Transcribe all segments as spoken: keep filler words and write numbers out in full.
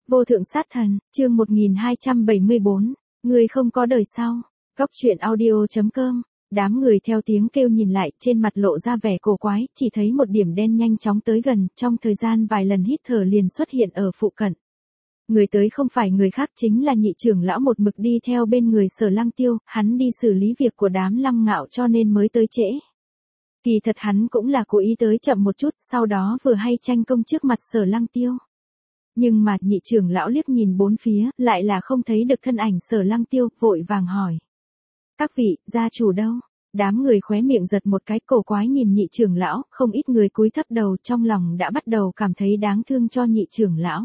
Vô thượng sát thần, chương một nghìn hai trăm bảy mươi bốn, người không có đời sau. Góc truyện audio.com. Đám người theo tiếng kêu nhìn lại, trên mặt lộ ra vẻ cổ quái, chỉ thấy một điểm đen nhanh chóng tới gần, trong thời gian vài lần hít thở liền xuất hiện ở phụ cận. Người tới không phải người khác, chính là nhị trưởng lão một mực đi theo bên người Sở Lăng Tiêu, hắn đi xử lý việc của đám Lăng Ngạo cho nên mới tới trễ. Kỳ thật hắn cũng là cố ý tới chậm một chút, sau đó vừa hay tranh công trước mặt Sở Lăng Tiêu. Nhưng mà nhị trưởng lão liếc nhìn bốn phía, lại là không thấy được thân ảnh Sở Lăng Tiêu, vội vàng hỏi. Các vị, gia chủ đâu? Đám người khóe miệng giật một cái, cổ quái nhìn nhị trưởng lão, không ít người cúi thấp đầu, trong lòng đã bắt đầu cảm thấy đáng thương cho nhị trưởng lão.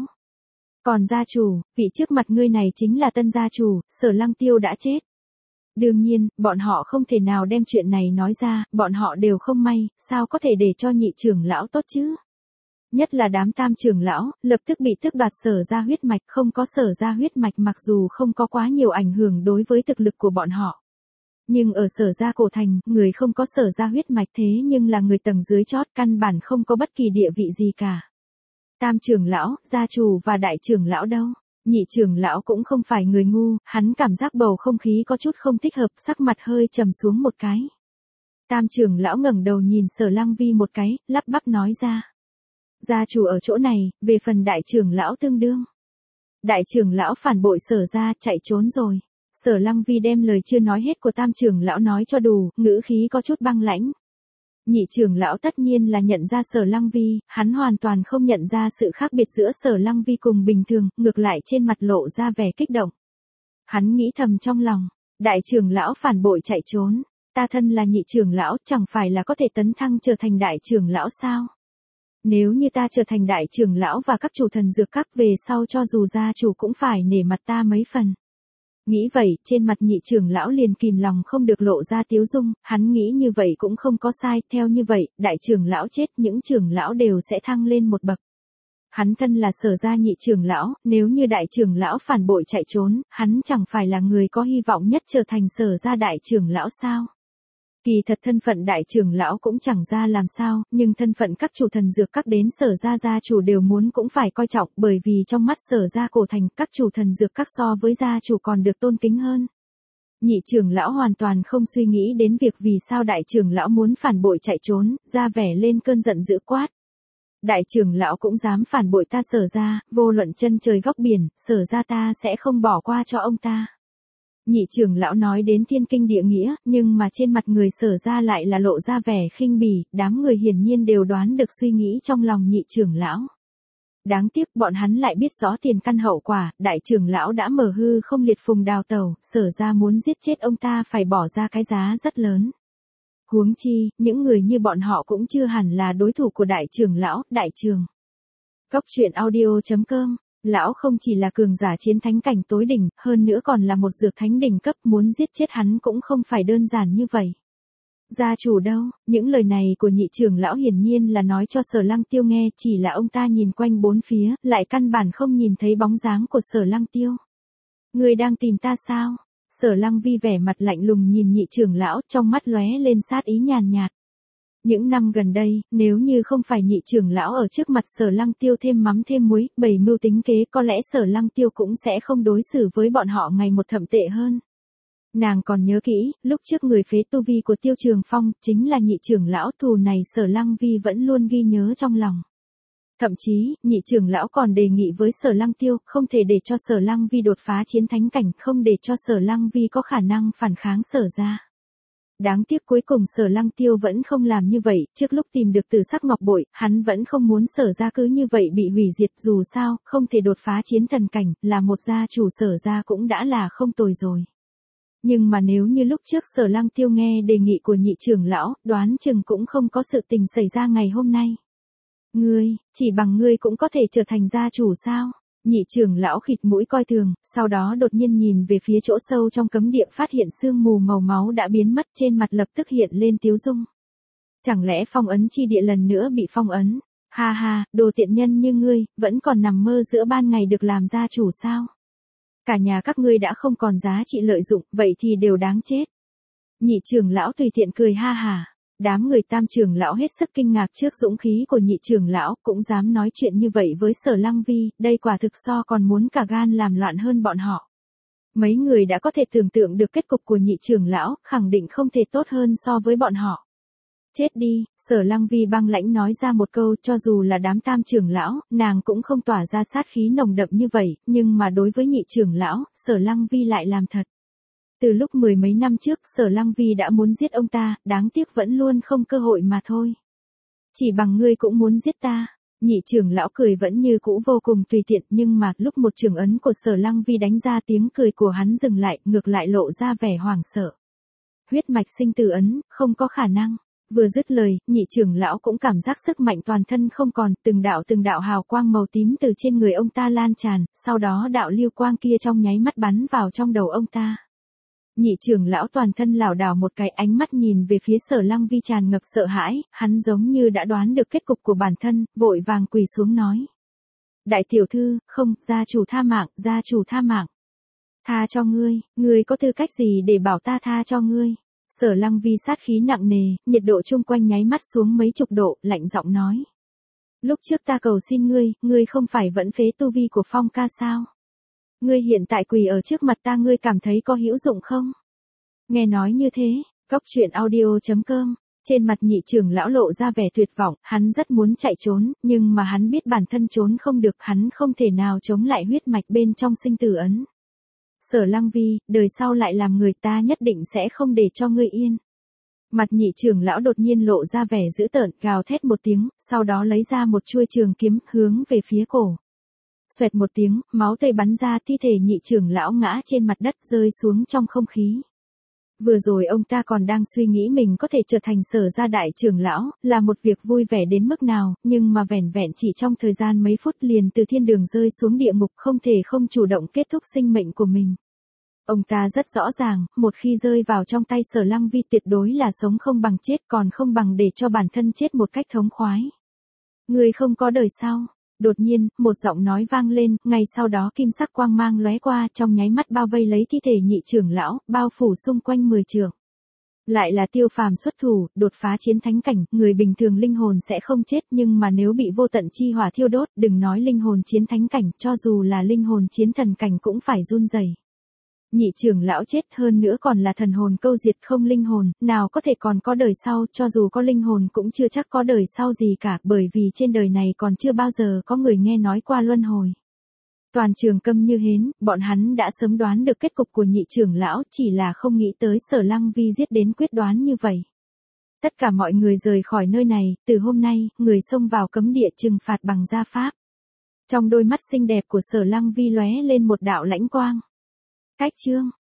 Còn gia chủ, vị trước mặt ngươi này chính là tân gia chủ, Sở Lăng Tiêu đã chết. Đương nhiên, bọn họ không thể nào đem chuyện này nói ra, bọn họ đều không may, sao có thể để cho nhị trưởng lão tốt chứ? Nhất là đám tam trưởng lão, lập tức bị tước đoạt Sở gia huyết mạch, không có Sở gia huyết mạch mặc dù không có quá nhiều ảnh hưởng đối với thực lực của bọn họ. Nhưng ở Sở gia cổ thành, người không có Sở gia huyết mạch thế nhưng là người tầng dưới chót, căn bản không có bất kỳ địa vị gì cả. Tam trưởng lão, gia chủ và đại trưởng lão đâu? Nhị trưởng lão cũng không phải người ngu, hắn cảm giác bầu không khí có chút không thích hợp, sắc mặt hơi trầm xuống một cái. Tam trưởng lão ngẩng đầu nhìn Sở Lăng Vi một cái, lắp bắp nói ra. Gia chủ ở chỗ này, về phần đại trưởng lão tương đương. Đại trưởng lão phản bội Sở gia, chạy trốn rồi. Sở Lăng Vi đem lời chưa nói hết của tam trưởng lão nói cho đủ, ngữ khí có chút băng lãnh. Nhị trưởng lão tất nhiên là nhận ra Sở Lăng Vi, hắn hoàn toàn không nhận ra sự khác biệt giữa Sở Lăng Vi cùng bình thường, ngược lại trên mặt lộ ra vẻ kích động. Hắn nghĩ thầm trong lòng, đại trưởng lão phản bội chạy trốn, ta thân là nhị trưởng lão, chẳng phải là có thể tấn thăng trở thành đại trưởng lão sao? Nếu như ta trở thành đại trưởng lão và các chủ thần dược các về sau cho dù gia chủ cũng phải nể mặt ta mấy phần. Nghĩ vậy, trên mặt nhị trưởng lão liền kìm lòng không được lộ ra tiếu dung, hắn nghĩ như vậy cũng không có sai, theo như vậy, đại trưởng lão chết, những trưởng lão đều sẽ thăng lên một bậc. Hắn thân là Sở gia nhị trưởng lão, nếu như đại trưởng lão phản bội chạy trốn, hắn chẳng phải là người có hy vọng nhất trở thành Sở gia đại trưởng lão sao? Kỳ thật thân phận đại trưởng lão cũng chẳng ra làm sao, nhưng thân phận các chủ thần dược các đến Sở gia gia chủ đều muốn cũng phải coi trọng, bởi vì trong mắt Sở gia cổ thành, các chủ thần dược các so với gia chủ còn được tôn kính hơn. Nhị trưởng lão hoàn toàn không suy nghĩ đến việc vì sao đại trưởng lão muốn phản bội chạy trốn, ra vẻ lên cơn giận dữ quát. Đại trưởng lão cũng dám phản bội ta Sở gia, vô luận chân trời góc biển, Sở gia ta sẽ không bỏ qua cho ông ta. Nhị trưởng lão nói đến thiên kinh địa nghĩa, nhưng mà trên mặt người Sở gia lại là lộ ra vẻ khinh bỉ, đám người hiển nhiên đều đoán được suy nghĩ trong lòng nhị trưởng lão. Đáng tiếc bọn hắn lại biết rõ tiền căn hậu quả, đại trưởng lão đã mở hư không liệt phùng đào tẩu, Sở gia muốn giết chết ông ta phải bỏ ra cái giá rất lớn. Huống chi, những người như bọn họ cũng chưa hẳn là đối thủ của đại trưởng lão, đại trường. Góc truyện audio.com. Lão không chỉ là cường giả chiến thánh cảnh tối đỉnh, hơn nữa còn là một dược thánh đỉnh cấp, muốn giết chết hắn cũng không phải đơn giản như vậy. Gia chủ đâu? Những lời này của nhị trưởng lão hiển nhiên là nói cho Sở Lăng Tiêu nghe, chỉ là ông ta nhìn quanh bốn phía, lại căn bản không nhìn thấy bóng dáng của Sở Lăng Tiêu. Người đang tìm ta sao? Sở Lăng Vi vẻ mặt lạnh lùng nhìn nhị trưởng lão, trong mắt lóe lên sát ý nhàn nhạt. Những năm gần đây, nếu như không phải nhị trưởng lão ở trước mặt Sở Lăng Tiêu thêm mắm thêm muối, bày mưu tính kế, có lẽ Sở Lăng Tiêu cũng sẽ không đối xử với bọn họ ngày một thậm tệ hơn. Nàng còn nhớ kỹ, lúc trước người phế tu vi của Tiêu Trường Phong, chính là nhị trưởng lão, thù này Sở Lăng Vi vẫn luôn ghi nhớ trong lòng. Thậm chí, nhị trưởng lão còn đề nghị với Sở Lăng Tiêu, không thể để cho Sở Lăng Vi đột phá chiến thánh cảnh, không để cho Sở Lăng Vi có khả năng phản kháng Sở gia. Đáng tiếc cuối cùng Sở Lăng Tiêu vẫn không làm như vậy, trước lúc tìm được Tử Sắc Ngọc Bội, hắn vẫn không muốn Sở gia cứ như vậy bị hủy diệt, dù sao, không thể đột phá chiến thần cảnh, là một gia chủ Sở gia cũng đã là không tồi rồi. Nhưng mà nếu như lúc trước Sở Lăng Tiêu nghe đề nghị của nhị trưởng lão, đoán chừng cũng không có sự tình xảy ra ngày hôm nay. Ngươi, chỉ bằng ngươi cũng có thể trở thành gia chủ sao? Nhị trưởng lão khịt mũi coi thường, sau đó đột nhiên nhìn về phía chỗ sâu trong cấm địa, phát hiện sương mù màu máu đã biến mất, trên mặt lập tức hiện lên tiếu dung. Chẳng lẽ phong ấn chi địa lần nữa bị phong ấn? Ha ha, đồ tiện nhân như ngươi, vẫn còn nằm mơ giữa ban ngày được làm gia chủ sao? Cả nhà các ngươi đã không còn giá trị lợi dụng, vậy thì đều đáng chết. Nhị trưởng lão tùy tiện cười ha hả. Đám người Tam trưởng lão hết sức kinh ngạc trước dũng khí của Nhị trưởng lão, cũng dám nói chuyện như vậy với Sở Lăng Vi, đây quả thực so còn muốn cả gan làm loạn hơn bọn họ. Mấy người đã có thể tưởng tượng được kết cục của Nhị trưởng lão, khẳng định không thể tốt hơn so với bọn họ. Chết đi, Sở Lăng Vi băng lãnh nói ra một câu, cho dù là đám Tam trưởng lão, nàng cũng không tỏa ra sát khí nồng đậm như vậy, nhưng mà đối với Nhị trưởng lão, Sở Lăng Vi lại làm thật. Từ lúc mười mấy năm trước, Sở Lăng Vi đã muốn giết ông ta, đáng tiếc vẫn luôn không cơ hội mà thôi. Chỉ bằng ngươi cũng muốn giết ta. Nhị trưởng lão cười vẫn như cũ vô cùng tùy tiện, nhưng mà lúc một trường ấn của Sở Lăng Vi đánh ra, tiếng cười của hắn dừng lại, ngược lại lộ ra vẻ hoảng sợ. Huyết mạch sinh tử ấn, không có khả năng. Vừa dứt lời, nhị trưởng lão cũng cảm giác sức mạnh toàn thân không còn, từng đạo từng đạo hào quang màu tím từ trên người ông ta lan tràn, sau đó đạo lưu quang kia trong nháy mắt bắn vào trong đầu ông ta. Nhị trưởng lão toàn thân lảo đảo một cái, ánh mắt nhìn về phía Sở Lăng Vi tràn ngập sợ hãi, hắn giống như đã đoán được kết cục của bản thân, vội vàng quỳ xuống nói. Đại tiểu thư, không, gia chủ tha mạng, gia chủ tha mạng. Tha cho ngươi, ngươi có tư cách gì để bảo ta tha cho ngươi? Sở Lăng Vi sát khí nặng nề, nhiệt độ chung quanh nháy mắt xuống mấy chục độ, lạnh giọng nói. Lúc trước ta cầu xin ngươi, ngươi không phải vẫn phế tu vi của Phong ca sao? Ngươi hiện tại quỳ ở trước mặt ta, ngươi cảm thấy có hữu dụng không? Nghe nói như thế, Cốc Truyện Audio chấm com, trên mặt nhị trưởng lão lộ ra vẻ tuyệt vọng, hắn rất muốn chạy trốn, nhưng mà hắn biết bản thân trốn không được, hắn không thể nào chống lại huyết mạch bên trong sinh tử ấn. Sở Lăng Vi, đời sau lại làm người, ta nhất định sẽ không để cho ngươi yên. Mặt nhị trưởng lão đột nhiên lộ ra vẻ dữ tợn, gào thét một tiếng, sau đó lấy ra một chuôi trường kiếm, hướng về phía cổ. Xoẹt một tiếng, máu tươi bắn ra, thi thể nhị trưởng lão ngã trên mặt đất, rơi xuống trong không khí. Vừa rồi ông ta còn đang suy nghĩ mình có thể trở thành Sở gia đại trưởng lão, là một việc vui vẻ đến mức nào, nhưng mà vẻn vẹn chỉ trong thời gian mấy phút liền từ thiên đường rơi xuống địa ngục, không thể không chủ động kết thúc sinh mệnh của mình. Ông ta rất rõ ràng, một khi rơi vào trong tay Sở Lăng Vi tuyệt đối là sống không bằng chết, còn không bằng để cho bản thân chết một cách thống khoái. Người không có đời sau. Đột nhiên, một giọng nói vang lên, ngay sau đó kim sắc quang mang lóe qua, trong nháy mắt bao vây lấy thi thể nhị trưởng lão, bao phủ xung quanh mười trượng. Lại là Tiêu Phàm xuất thủ, đột phá chiến thánh cảnh, người bình thường linh hồn sẽ không chết, nhưng mà nếu bị vô tận chi hỏa thiêu đốt, đừng nói linh hồn chiến thánh cảnh, cho dù là linh hồn chiến thần cảnh cũng phải run rẩy. Nhị trưởng lão chết, hơn nữa còn là thần hồn câu diệt, không linh hồn, nào có thể còn có đời sau, cho dù có linh hồn cũng chưa chắc có đời sau gì cả, bởi vì trên đời này còn chưa bao giờ có người nghe nói qua luân hồi. Toàn trường câm như hến, bọn hắn đã sớm đoán được kết cục của nhị trưởng lão, chỉ là không nghĩ tới Sở Lăng Vi giết đến quyết đoán như vậy. Tất cả mọi người rời khỏi nơi này, từ hôm nay, người xông vào cấm địa trừng phạt bằng gia pháp. Trong đôi mắt xinh đẹp của Sở Lăng Vi lóe lên một đạo lãnh quang. Cách chương